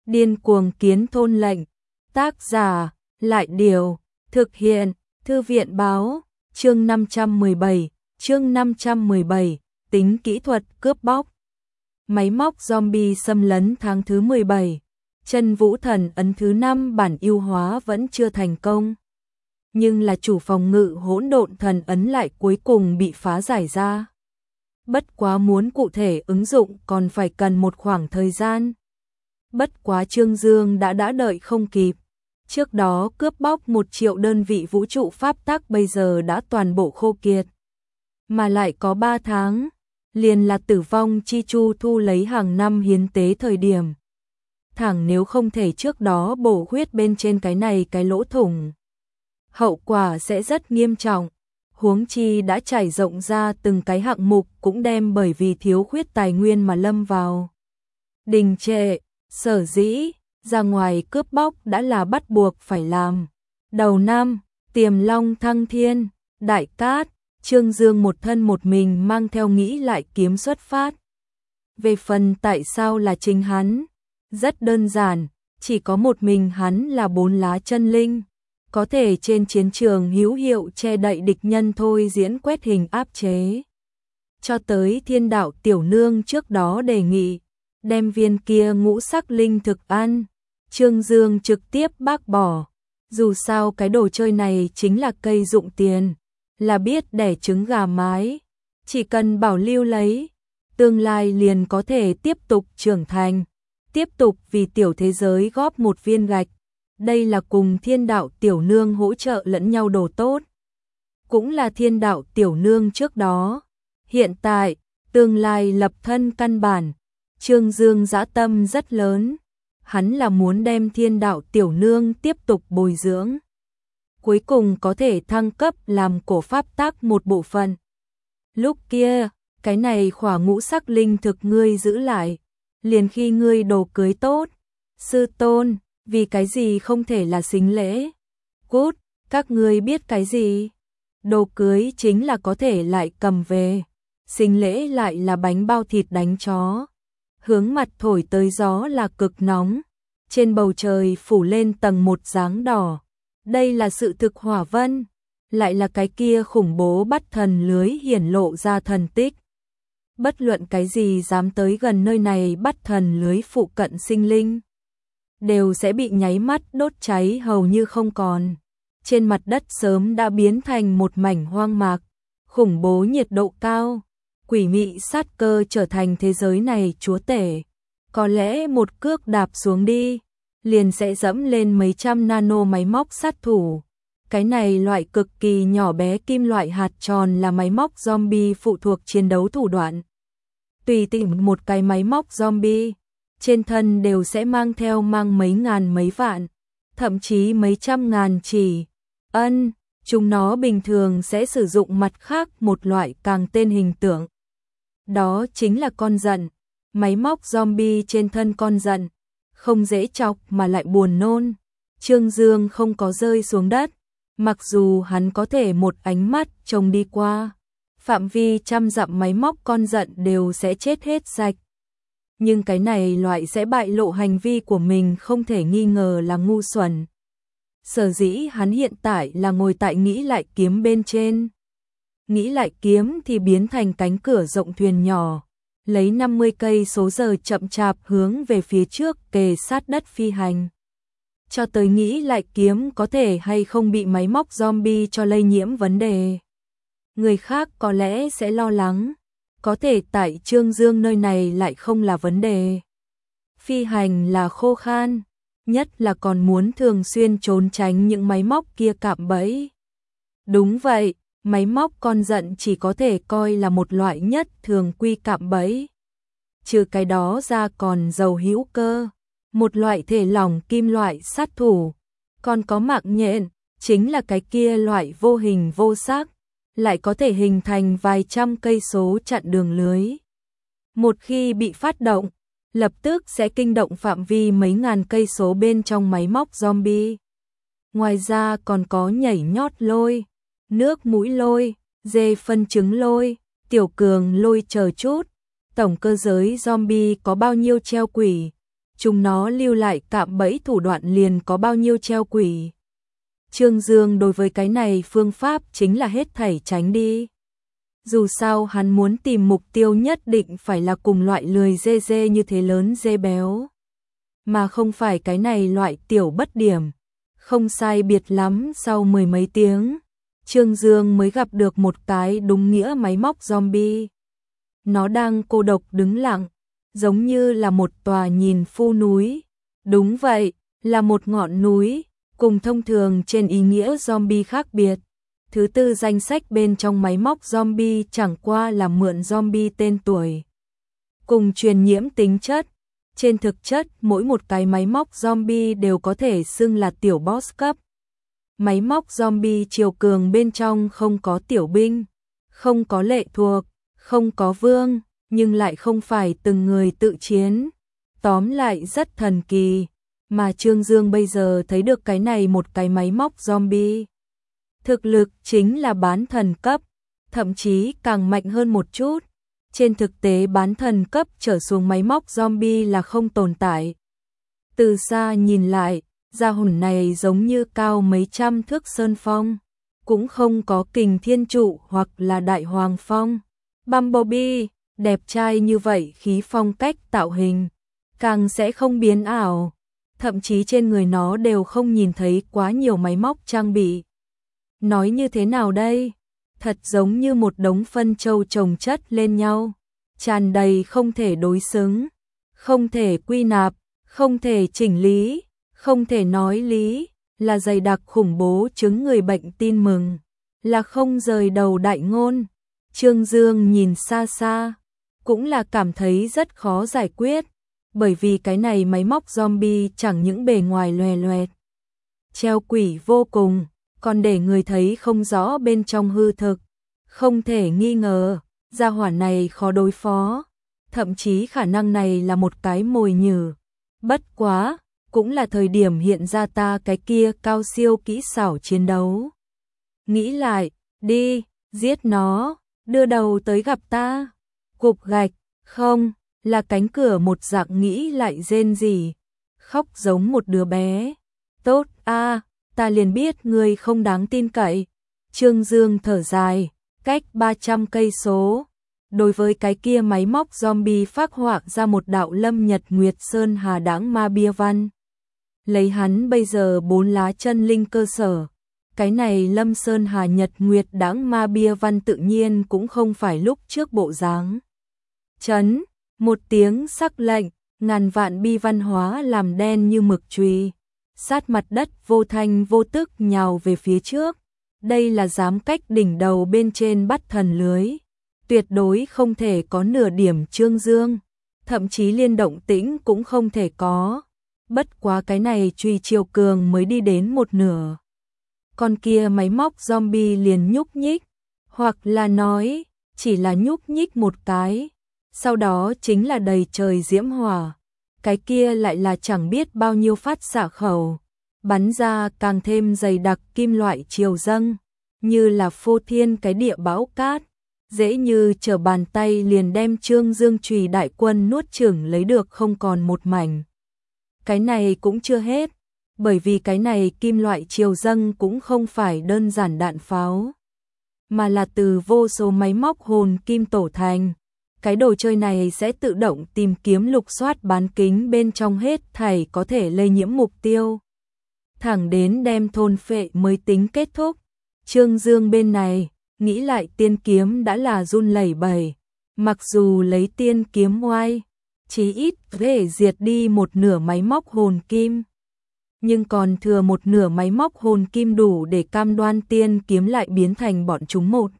Điên cuồng kiến thôn lệnh. Tác giả, Lại Điều. Thực hiện, Thư viện báo. Chương 517, tính kỹ thuật cướp bóc. Máy móc zombie xâm lấn tháng thứ 17. Chân Vũ Thần ấn thứ 5 bản ưu hóa vẫn chưa thành công. Nhưng là chủ phòng ngự hỗn độn thần ấn lại cuối cùng bị phá giải ra. Bất quá muốn cụ thể ứng dụng còn phải cần một khoảng thời gian. Bất quá Trương Dương đã đợi không kịp. Trước đó cướp bóc 1 triệu đơn vị vũ trụ pháp tắc bây giờ đã toàn bộ khô kiệt. Mà lại có 3 tháng, liền là tử vong chi chu thu lấy hàng năm hiến tế thời điểm. Thẳng nếu không thể trước đó bổ huyết bên trên cái này cái lỗ thủng, hậu quả sẽ rất nghiêm trọng. Huống chi đã trải rộng ra từng cái hạng mục cũng đem bởi vì thiếu khuyết tài nguyên mà lâm vào đình trệ. Sở dĩ ra ngoài cướp bóc đã là bắt buộc phải làm. Đầu năm, Tiềm Long thăng thiên, Đại Cát, Trương Dương một thân một mình mang theo nghĩ lại kiếm xuất phát. Về phần tại sao là chính hắn, rất đơn giản, chỉ có một mình hắn là 4 lá chân linh, có thể trên chiến trường hữu hiệu che đậy địch nhân thôi diễn quét hình áp chế. Cho tới Thiên Đạo tiểu nương trước đó đề nghị đem viên kia ngũ sắc linh thực ăn, Trương Dương trực tiếp bác bỏ. Dù sao cái đồ chơi này chính là cây dụng tiền, là biết đẻ trứng gà mái, chỉ cần bảo lưu lấy, tương lai liền có thể tiếp tục trưởng thành, tiếp tục vì tiểu thế giới góp một viên gạch. Đây là cùng Thiên Đạo tiểu nương hỗ trợ lẫn nhau đồ tốt. Cũng là Thiên Đạo tiểu nương trước đó, hiện tại, tương lai lập thân căn bản. Trương Dương dã tâm rất lớn, hắn là muốn đem Thiên Đạo tiểu nương tiếp tục bồi dưỡng, cuối cùng có thể thăng cấp làm cổ pháp tắc một bộ phận. Lúc kia, cái này khỏa ngũ sắc linh thực ngươi giữ lại, liền khi ngươi đồ cưới tốt. Sư tôn, vì cái gì không thể là sính lễ? Cút, các ngươi biết cái gì? Đồ cưới chính là có thể lại cầm về, sính lễ lại là bánh bao thịt đánh chó. Hướng mặt thổi tới gió là cực nóng, trên bầu trời phủ lên tầng một dáng đỏ. Đây là sự thực hỏa vân, lại là cái kia khủng bố bắt thần lưới hiển lộ ra thần tích. Bất luận cái gì dám tới gần nơi này bắt thần lưới phụ cận sinh linh, đều sẽ bị nháy mắt đốt cháy hầu như không còn. Trên mặt đất sớm đã biến thành một mảnh hoang mạc, khủng bố nhiệt độ cao. Quỷ mị sát cơ trở thành thế giới này chúa tể. Có lẽ một cước đạp xuống đi, liền sẽ dẫm lên mấy trăm nano máy móc sát thủ. Cái này loại cực kỳ nhỏ bé kim loại hạt tròn là máy móc zombie phụ thuộc chiến đấu thủ đoạn. Tùy tiện một cái máy móc zombie, trên thân đều sẽ mang theo mấy ngàn mấy vạn, thậm chí mấy trăm ngàn chỉ. Chúng nó bình thường sẽ sử dụng mặt khác một loại càng tên hình tượng. Đó chính là con giận. Máy móc zombie trên thân con giận, không dễ chọc mà lại buồn nôn. Trương Dương không có rơi xuống đất, mặc dù hắn có thể một ánh mắt trông đi qua, phạm vi trăm dặm máy móc con giận đều sẽ chết hết sạch. Nhưng cái này loại sẽ bại lộ hành vi của mình không thể nghi ngờ là ngu xuẩn. Sở dĩ hắn hiện tại là ngồi tại nghĩ lại kiếm bên trên. Nghĩ lại kiếm thì biến thành cánh cửa rộng thuyền nhỏ, lấy 50 cây số giờ chậm chạp hướng về phía trước kề sát đất phi hành. Cho tới nghĩ lại kiếm có thể hay không bị máy móc zombie cho lây nhiễm vấn đề. Người khác có lẽ sẽ lo lắng, có thể tại Trương Dương nơi này lại không là vấn đề. Phi hành là khô khan, nhất là còn muốn thường xuyên trốn tránh những máy móc kia cạm bẫy. Đúng vậy. Máy móc con giận chỉ có thể coi là một loại nhất thường quy cạm bẫy. Trừ cái đó ra còn dầu hữu cơ, một loại thể lỏng kim loại sát thủ. Còn có mạng nhện, chính là cái kia loại vô hình vô sắc, lại có thể hình thành vài trăm cây số chặn đường lưới. Một khi bị phát động, lập tức sẽ kinh động phạm vi mấy ngàn cây số bên trong máy móc zombie. Ngoài ra còn có nhảy nhót lôi, nước mũi lôi, dê phân trứng lôi, tiểu cường lôi chờ chút. Tổng cơ giới zombie có bao nhiêu treo quỷ, chúng nó lưu lại cạm bẫy thủ đoạn liền có bao nhiêu treo quỷ. Trương Dương đối với cái này phương pháp chính là hết thảy tránh đi. Dù sao hắn muốn tìm mục tiêu nhất định phải là cùng loại lười dê dê như thế lớn dê béo. Mà không phải cái này loại tiểu bất điểm. Không sai biệt lắm sau mười mấy tiếng, Trương Dương mới gặp được một cái đúng nghĩa máy móc zombie. Nó đang cô độc đứng lặng, giống như là một tòa nhìn phu núi. Đúng vậy, là một ngọn núi, cùng thông thường trên ý nghĩa zombie khác biệt. Thứ tư danh sách bên trong máy móc zombie chẳng qua là mượn zombie tên tuổi. Cùng truyền nhiễm tính chất. Trên thực chất, mỗi một cái máy móc zombie đều có thể xưng là tiểu boss cấp. Máy móc zombie chiều cường bên trong không có tiểu binh, không có lệ thuộc, không có vương, nhưng lại không phải từng người tự chiến. Tóm lại rất thần kỳ, mà Trương Dương bây giờ thấy được cái này một cái máy móc zombie. Thực lực chính là bán thần cấp, thậm chí càng mạnh hơn một chút. Trên thực tế bán thần cấp trở xuống máy móc zombie là không tồn tại. Từ xa nhìn lại, gia hồn này giống như cao mấy trăm thước sơn phong, cũng không có kình thiên trụ hoặc là đại hoàng phong. Bumblebee, đẹp trai như vậy khí phong cách tạo hình, càng sẽ không biến ảo. Thậm chí trên người nó đều không nhìn thấy quá nhiều máy móc trang bị. Nói như thế nào đây? Thật giống như một đống phân châu chồng chất lên nhau, tràn đầy không thể đối xứng, không thể quy nạp, không thể chỉnh lý, không thể nói lý, là dày đặc khủng bố chứng người bệnh tin mừng, là không rời đầu đại ngôn. Trương Dương nhìn xa xa, cũng là cảm thấy rất khó giải quyết, bởi vì cái này máy móc zombie chẳng những bề ngoài loè loẹt, treo quỷ vô cùng, còn để người thấy không rõ bên trong hư thực. Không thể nghi ngờ, gia hỏa này khó đối phó, thậm chí khả năng này là một cái mồi nhử. Bất quá, cũng là thời điểm hiện ra ta cái kia cao siêu kỹ xảo chiến đấu. Nghĩ lại, đi, giết nó, đưa đầu tới gặp ta. Cục gạch, không, là cánh cửa một dạng nghĩ lại rên rỉ, khóc giống một đứa bé. Tốt a, ta liền biết ngươi không đáng tin cậy. Trương Dương thở dài, cách 300 cây số. Đối với cái kia máy móc zombie phác họa ra một đạo Lâm Nhật Nguyệt Sơn Hà Đãng Ma Bia Văn. Lấy hắn bây giờ 4 lá chân linh cơ sở, cái này Lâm Sơn Hà Nhật Nguyệt Đãng Ma Bia Văn tự nhiên cũng không phải lúc trước bộ dáng. Chấn, một tiếng sắc lệnh, ngàn vạn bi văn hóa làm đen như mực chùy, sát mặt đất vô thanh vô tức nhào về phía trước. Đây là dám cách đỉnh đầu bên trên bắt thần lưới, tuyệt đối không thể có nửa điểm Trương Dương, thậm chí liên động tĩnh cũng không thể có. Bất quá cái này truy chiều cường mới đi đến một nửa, con kia máy móc zombie liền nhúc nhích, hoặc là nói chỉ là nhúc nhích một cái, sau đó chính là đầy trời diễm hỏa, cái kia lại là chẳng biết bao nhiêu phát xạ khẩu, bắn ra càng thêm dày đặc kim loại chiều dâng, như là phô thiên cái địa bão cát, dễ như trở bàn tay liền đem Trương Dương chùy đại quân nuốt chửng lấy được không còn một mảnh. Cái này cũng chưa hết, bởi vì cái này kim loại chiều dâng cũng không phải đơn giản đạn pháo, mà là từ vô số máy móc hồn kim tổ thành. Cái đồ chơi này sẽ tự động tìm kiếm lục soát bán kính bên trong hết thảy có thể lây nhiễm mục tiêu, thẳng đến đem thôn phệ mới tính kết thúc. Trương Dương bên này, nghĩ lại tiên kiếm đã là run lẩy bẩy, mặc dù lấy tiên kiếm oai, chí ít để diệt đi một nửa máy móc hồn kim, nhưng còn thừa một nửa máy móc hồn kim đủ để cam đoan tiên kiếm lại biến thành bọn chúng một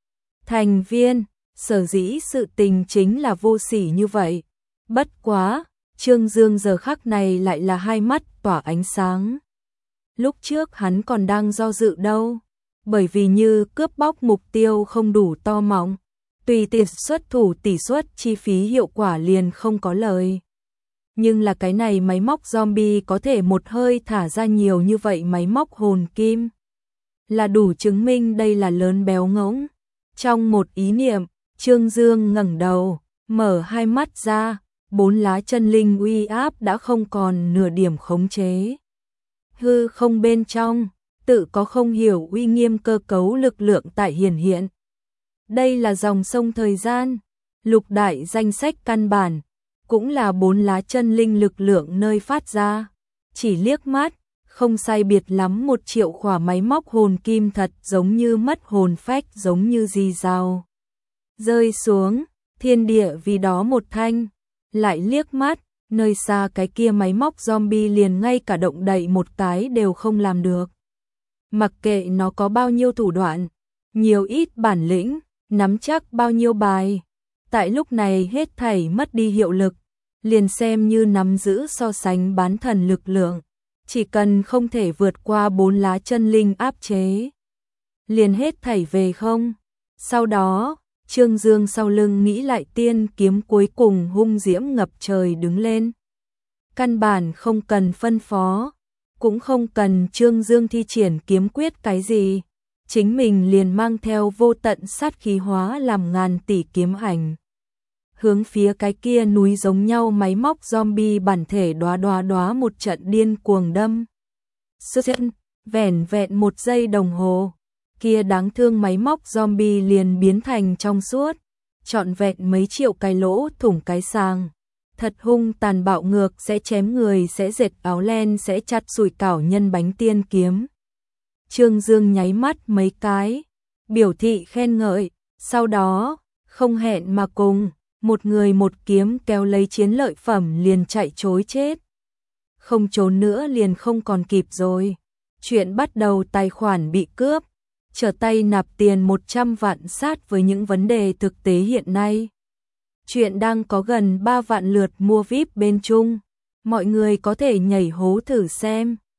thành viên. Sở dĩ sự tình chính là vô sỉ như vậy. Bất quá, Trương Dương giờ khắc này lại là hai mắt tỏa ánh sáng. Lúc trước hắn còn đang do dự đâu, bởi vì như cướp bóc mục tiêu không đủ to mọng, tùy tiện xuất thủ tỷ suất chi phí hiệu quả liền không có lời. Nhưng là cái này máy móc zombie có thể một hơi thả ra nhiều như vậy máy móc hồn kim, là đủ chứng minh đây là lớn béo ngỗng. Trong một ý niệm, Trương Dương ngẩng đầu, mở hai mắt ra, 4 lá chân linh uy áp đã không còn nửa điểm khống chế. Hư không bên trong, tự có không hiểu uy nghiêm cơ cấu lực lượng tại hiển hiện. Đây là dòng sông thời gian, lục đại danh sách căn bản, cũng là 4 lá chân linh lực lượng nơi phát ra. Chỉ liếc mắt, không sai biệt lắm 1 triệu khỏa máy móc hồn kim thật giống như mất hồn phách, giống như rì rào rơi xuống, thiên địa vì đó một thanh. Lại liếc mắt, nơi xa cái kia máy móc zombie liền ngay cả động đậy một cái đều không làm được. Mặc kệ nó có bao nhiêu thủ đoạn, nhiều ít bản lĩnh, nắm chắc bao nhiêu bài, tại lúc này hết thảy mất đi hiệu lực, liền xem như nắm giữ so sánh bán thần lực lượng, chỉ cần không thể vượt qua 4 lá chân linh áp chế, liền hết thảy về không. Sau đó, Trương Dương sau lưng nghĩ lại tiên kiếm cuối cùng hung diễm ngập trời đứng lên. Căn bản không cần phân phó, cũng không cần Trương Dương thi triển kiếm quyết cái gì, chính mình liền mang theo vô tận sát khí hóa làm ngàn tỷ kiếm ảnh. Hướng phía cái kia núi giống nhau máy móc zombie bản thể đóa một trận điên cuồng đâm. Vẻn vẹn 1 giây đồng hồ, kia đáng thương máy móc zombie liền biến thành trong suốt, trọn vẹn mấy triệu cái lỗ thủng cái sàng. Thật hung tàn bạo ngược, sẽ chém người, sẽ dệt áo len, sẽ chặt sủi cảo nhân bánh tiên kiếm. Trương Dương nháy mắt mấy cái, biểu thị khen ngợi, sau đó, không hẹn mà cùng, một người một kiếm kéo lấy chiến lợi phẩm liền chạy trối chết. Không trốn nữa liền không còn kịp rồi. Chuyện bắt đầu tài khoản bị cướp, trở tay nạp tiền 100 vạn sát với những vấn đề thực tế hiện nay. Chuyện đang có gần 3 vạn lượt mua VIP bên Trung, mọi người có thể nhảy hố thử xem.